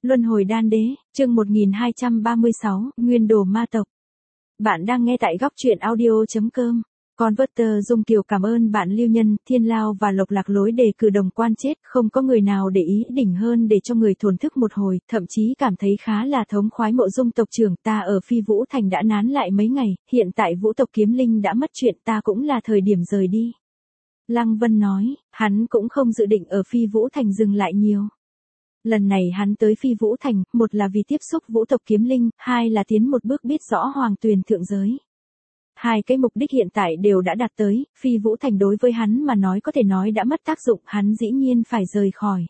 Luân hồi đan đế, chương 1236, Nguyên đồ ma tộc. Bạn đang nghe tại góc truyện audio.com. Converter Dung Kiều cảm ơn bạn Lưu Nhân, Thiên Lao và Lộc Lạc lối đề cử đồng quan chết, không có người nào để ý đỉnh hơn để cho người thổn thức một hồi, thậm chí cảm thấy khá là thống khoái. Mộ Dung tộc trưởng, ta ở Phi Vũ Thành đã nán lại mấy ngày, hiện tại Vũ tộc Kiếm Linh đã mất chuyện, ta cũng là thời điểm rời đi. Lăng Vân nói, hắn cũng không dự định ở Phi Vũ Thành dừng lại nhiều. Lần này hắn tới Phi Vũ Thành, một là vì tiếp xúc Vũ tộc Kiếm Linh, hai là tiến một bước biết rõ Hoàng Tuyền thượng giới. Hai cái mục đích hiện tại đều đã đạt tới, Phi Vũ Thành đối với hắn mà nói có thể nói đã mất tác dụng, hắn dĩ nhiên phải rời khỏi.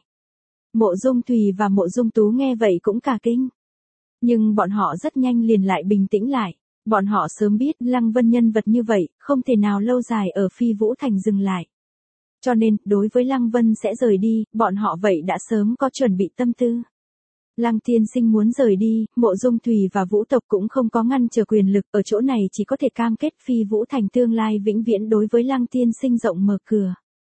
Mộ Dung Thùy và Mộ Dung Tú nghe vậy cũng cả kinh. Nhưng bọn họ rất nhanh liền lại bình tĩnh lại. Bọn họ sớm biết Lăng Vân nhân vật như vậy, không thể nào lâu dài ở Phi Vũ Thành dừng lại. Cho nên, đối với Lăng Vân sẽ rời đi, bọn họ vậy đã sớm có chuẩn bị tâm tư. Lăng Tiên Sinh muốn rời đi, Mộ Dung Thùy và Vũ tộc cũng không có ngăn trở quyền lực, ở chỗ này chỉ có thể cam kết Phi Vũ Thành tương lai vĩnh viễn đối với Lăng Tiên Sinh rộng mở cửa.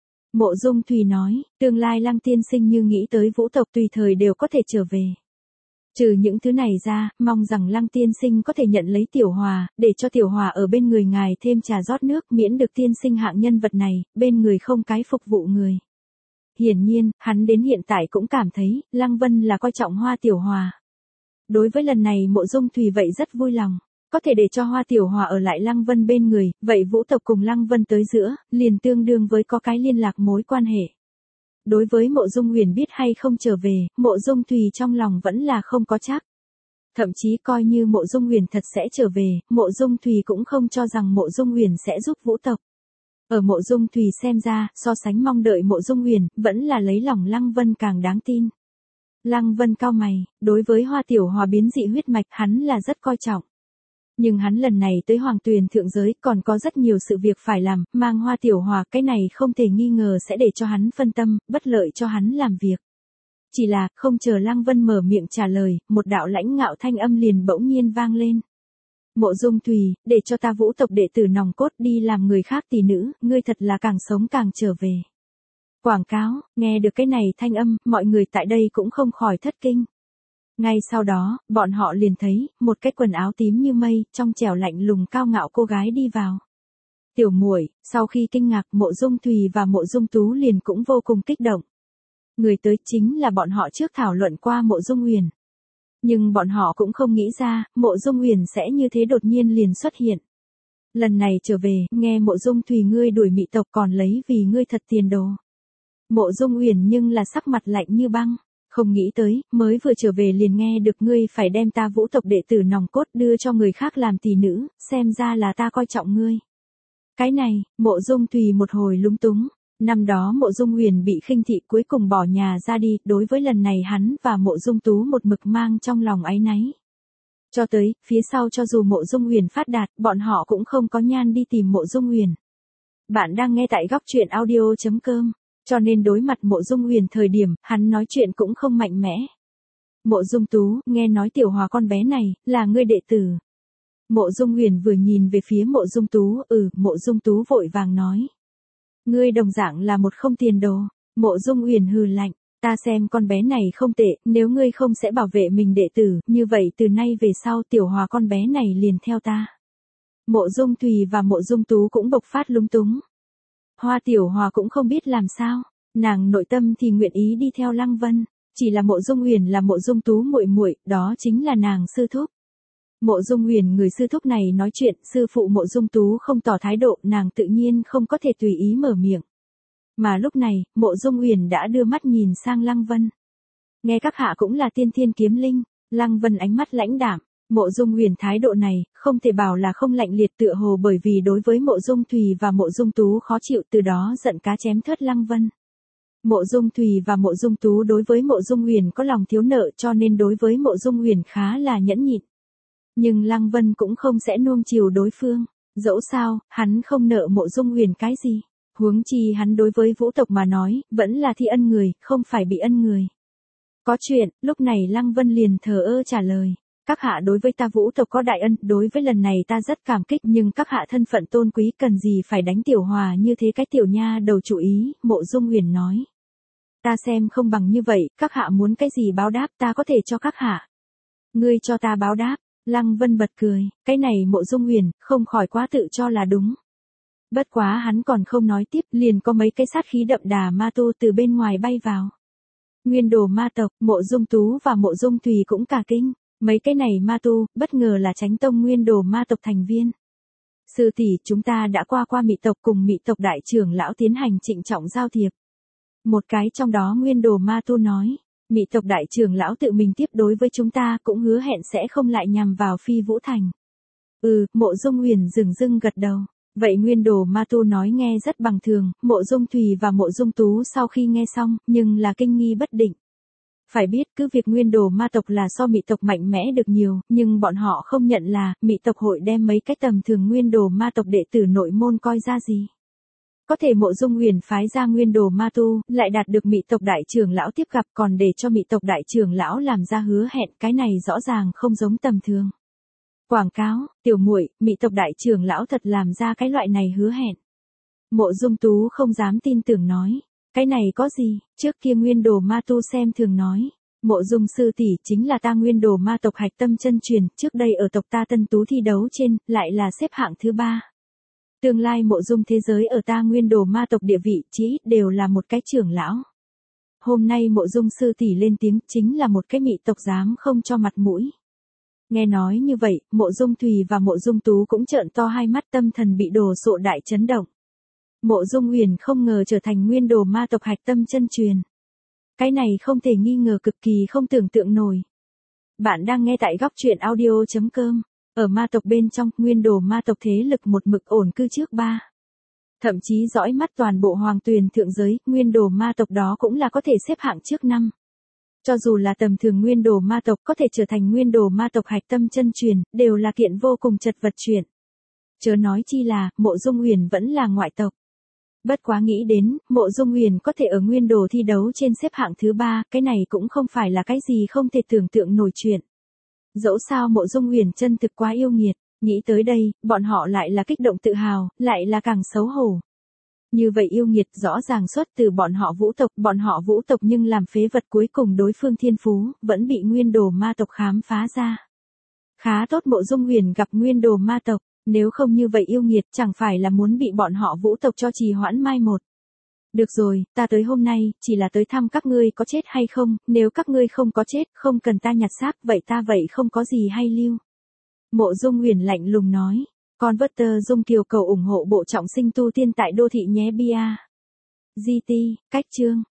Mộ Dung Thùy nói, tương lai Lăng Tiên Sinh như nghĩ tới Vũ tộc tùy thời đều có thể trở về. Trừ những thứ này ra, mong rằng Lăng Tiên Sinh có thể nhận lấy Tiểu Hòa, để cho Tiểu Hòa ở bên người ngài thêm trà rót nước, miễn được Tiên Sinh hạng nhân vật này, bên người không cái phục vụ người. Hiển nhiên, hắn đến hiện tại cũng cảm thấy, Lăng Vân là coi trọng Hoa Tiểu Hòa. Đối với lần này Mộ Dung Thùy vậy rất vui lòng. Có thể để cho Hoa Tiểu Hòa ở lại Lăng Vân bên người, vậy Vũ tộc cùng Lăng Vân tới giữa, liền tương đương với có cái liên lạc mối quan hệ. Đối với Mộ Dung Huyền biết hay không trở về, Mộ Dung Thùy trong lòng vẫn là không có chắc. Thậm chí coi như Mộ Dung Huyền thật sẽ trở về, Mộ Dung Thùy cũng không cho rằng Mộ Dung Huyền sẽ giúp Vũ tộc. Ở Mộ Dung Thùy xem ra, so sánh mong đợi Mộ Dung Huyền, vẫn là lấy lòng Lăng Vân càng đáng tin. Lăng Vân cau mày, đối với Hoa Tiểu Hòa biến dị huyết mạch hắn là rất coi trọng. Nhưng hắn lần này tới Hoàng Tuyền thượng giới còn có rất nhiều sự việc phải làm, mang Hoa Tiểu Hòa cái này không thể nghi ngờ sẽ để cho hắn phân tâm, bất lợi cho hắn làm việc. Chỉ là, không chờ Lăng Vân mở miệng trả lời, một đạo lãnh ngạo thanh âm liền bỗng nhiên vang lên. Mộ Dung Thùy, để cho ta Vũ tộc đệ tử nòng cốt đi làm người khác tỷ nữ, ngươi thật là càng sống càng trở về. Quảng cáo, nghe được cái này thanh âm, mọi người tại đây cũng không khỏi thất kinh. Ngay sau đó, bọn họ liền thấy, một cái quần áo tím như mây, trong trẻo lạnh lùng cao ngạo cô gái đi vào. Tiểu muội, sau khi kinh ngạc Mộ Dung Thùy và Mộ Dung Tú liền cũng vô cùng kích động. Người tới chính là bọn họ trước thảo luận qua Mộ Dung Huyền. Nhưng bọn họ cũng không nghĩ ra, Mộ Dung Huyền sẽ như thế đột nhiên liền xuất hiện. Lần này trở về, nghe Mộ Dung Thùy ngươi đuổi mị tộc còn lấy vì ngươi thật tiền đồ. Mộ Dung Huyền nhưng là sắc mặt lạnh như băng. Không nghĩ tới, mới vừa trở về liền nghe được ngươi phải đem ta Vũ tộc đệ tử nòng cốt đưa cho người khác làm tỷ nữ, xem ra là ta coi trọng ngươi. Cái này, Mộ Dung Thùy một hồi lúng túng. Năm đó Mộ Dung Huyền bị khinh thị cuối cùng bỏ nhà ra đi, đối với lần này hắn và Mộ Dung Tú một mực mang trong lòng áy náy. Cho tới, phía sau cho dù Mộ Dung Huyền phát đạt, bọn họ cũng không có nhan đi tìm Mộ Dung Huyền. Bạn đang nghe tại góc truyện audio.com. Cho nên đối mặt Mộ Dung Huyền thời điểm, hắn nói chuyện cũng không mạnh mẽ. Mộ Dung Tú, nghe nói Tiểu Hòa con bé này, là ngươi đệ tử. Mộ Dung Huyền vừa nhìn về phía Mộ Dung Tú, Mộ Dung Tú vội vàng nói. Ngươi đồng dạng là một không tiền đồ. Mộ Dung Huyền hừ lạnh, ta xem con bé này không tệ, nếu ngươi không sẽ bảo vệ mình đệ tử, như vậy từ nay về sau Tiểu Hòa con bé này liền theo ta. Mộ Dung Thùy và Mộ Dung Tú cũng bộc phát lúng túng. Hoa Tiểu Hòa cũng không biết làm sao, nàng nội tâm thì nguyện ý đi theo Lăng Vân, chỉ là Mộ Dung Huyền là Mộ Dung Tú muội muội, đó chính là nàng sư thúc. Mộ Dung Huyền người sư thúc này nói chuyện, sư phụ Mộ Dung Tú không tỏ thái độ, nàng tự nhiên không có thể tùy ý mở miệng. Mà lúc này, Mộ Dung Huyền đã đưa mắt nhìn sang Lăng Vân. Nghe các hạ cũng là tiên thiên kiếm linh, Lăng Vân ánh mắt lãnh đạm. Mộ Dung Huyền thái độ này, không thể bảo là không lạnh liệt, tựa hồ bởi vì đối với Mộ Dung Thùy và Mộ Dung Tú khó chịu, từ đó giận cá chém thớt Lăng Vân. Mộ Dung Thùy và Mộ Dung Tú đối với Mộ Dung Huyền có lòng thiếu nợ, cho nên đối với Mộ Dung Huyền khá là nhẫn nhịn. Nhưng Lăng Vân cũng không sẽ nuông chiều đối phương, dẫu sao, hắn không nợ Mộ Dung Huyền cái gì. Huống chi hắn đối với Vũ tộc mà nói, vẫn là thi ân người, không phải bị ân người. Có chuyện, lúc này Lăng Vân liền thờ ơ trả lời. Các hạ đối với ta Vũ tộc có đại ân, đối với lần này ta rất cảm kích, nhưng các hạ thân phận tôn quý cần gì phải đánh Tiểu Hòa như thế cái tiểu nha đầu chủ ý, Mộ Dung Huyền nói. Ta xem không bằng như vậy, các hạ muốn cái gì báo đáp ta có thể cho các hạ. Ngươi cho ta báo đáp, Lăng Vân bật cười, cái này Mộ Dung Huyền, không khỏi quá tự cho là đúng. Bất quá hắn còn không nói tiếp, liền có mấy cái sát khí đậm đà ma tu từ bên ngoài bay vào. Nguyên Đồ ma tộc, Mộ Dung Tú và Mộ Dung Thùy cũng cả kinh, mấy cái này ma tu, bất ngờ là Chánh Tông Nguyên Đồ ma tộc thành viên. Sư tỷ, chúng ta đã qua Mị tộc cùng Mị tộc đại trưởng lão tiến hành trịnh trọng giao thiệp. Một cái trong đó Nguyên Đồ ma tu nói, Mị tộc đại trưởng lão tự mình tiếp đối với chúng ta cũng hứa hẹn sẽ không lại nhằm vào Phi Vũ Thành. Mộ Dung Huyền dừng dưng gật đầu. Vậy Nguyên Đồ ma tu nói nghe rất bằng thường, Mộ Dung Thùy và Mộ Dung Tú sau khi nghe xong, nhưng là kinh nghi bất định. Phải biết cứ việc Nguyên Đồ ma tộc là so Mị tộc mạnh mẽ được nhiều, nhưng bọn họ không nhận là, Mị tộc hội đem mấy cái tầm thường Nguyên Đồ ma tộc đệ tử nội môn coi ra gì. Có thể Mộ Dung Huyền phái ra Nguyên Đồ ma tu, lại đạt được Mị tộc đại trưởng lão tiếp gặp còn để cho Mị tộc đại trưởng lão làm ra hứa hẹn, cái này rõ ràng không giống tầm thường. Quảng cáo, tiểu muội, Mị tộc đại trưởng lão thật làm ra cái loại này hứa hẹn. Mộ Dung Tú không dám tin tưởng nói, cái này có gì, trước kia Nguyên Đồ ma tu xem thường nói, Mộ Dung sư tỷ chính là ta Nguyên Đồ ma tộc hạch tâm chân truyền, trước đây ở tộc ta Tân Tú thi đấu trên, lại là xếp hạng thứ 3. Tương lai Mộ Dung thế giới ở ta Nguyên Đồ ma tộc địa vị chí ít đều là một cái trưởng lão. Hôm nay Mộ Dung sư tỷ lên tiếng chính là một cái Mị tộc dám không cho mặt mũi. Nghe nói như vậy, Mộ Dung Thùy và Mộ Dung Tú cũng trợn to hai mắt, tâm thần bị đồ sộ đại chấn động. Mộ Dung Huyền không ngờ trở thành Nguyên Đồ ma tộc hạch tâm chân truyền. Cái này không thể nghi ngờ cực kỳ không tưởng tượng nổi. Bạn đang nghe tại góc truyện audio.com. Ở ma tộc bên trong, Nguyên Đồ ma tộc thế lực một mực ổn cư trước 3. Thậm chí dõi mắt toàn bộ hoàng tuyền thượng giới, Nguyên Đồ ma tộc đó cũng là có thể xếp hạng trước 5. Cho dù là tầm thường Nguyên Đồ ma tộc có thể trở thành Nguyên Đồ ma tộc hạch tâm chân truyền, đều là kiện vô cùng chật vật chuyện. Chớ nói chi là, Mộ Dung Huyền vẫn là ngoại tộc. Bất quá nghĩ đến, Mộ Dung Huyền có thể ở Nguyên Đồ thi đấu trên xếp hạng thứ 3, cái này cũng không phải là cái gì không thể tưởng tượng nổi chuyện. Dẫu sao Mộ Dung Huyền chân thực quá yêu nghiệt, nghĩ tới đây, bọn họ lại là kích động tự hào, lại là càng xấu hổ. Như vậy yêu nghiệt rõ ràng xuất từ bọn họ Vũ tộc nhưng làm phế vật cuối cùng đối phương thiên phú, vẫn bị Nguyên Đồ ma tộc khám phá ra. Khá tốt Mộ Dung Huyền gặp Nguyên Đồ ma tộc, nếu không như vậy yêu nghiệt chẳng phải là muốn bị bọn họ Vũ tộc cho trì hoãn mai một. Được rồi, ta tới hôm nay, chỉ là tới thăm các ngươi có chết hay không, nếu các ngươi không có chết, không cần ta nhặt xác, vậy ta không có gì hay lưu. Mộ Dung Huyền lạnh lùng nói, Converter Dung Kiều cầu ủng hộ bộ trọng sinh tu tiên tại đô thị nhé bia. GT, cách chương.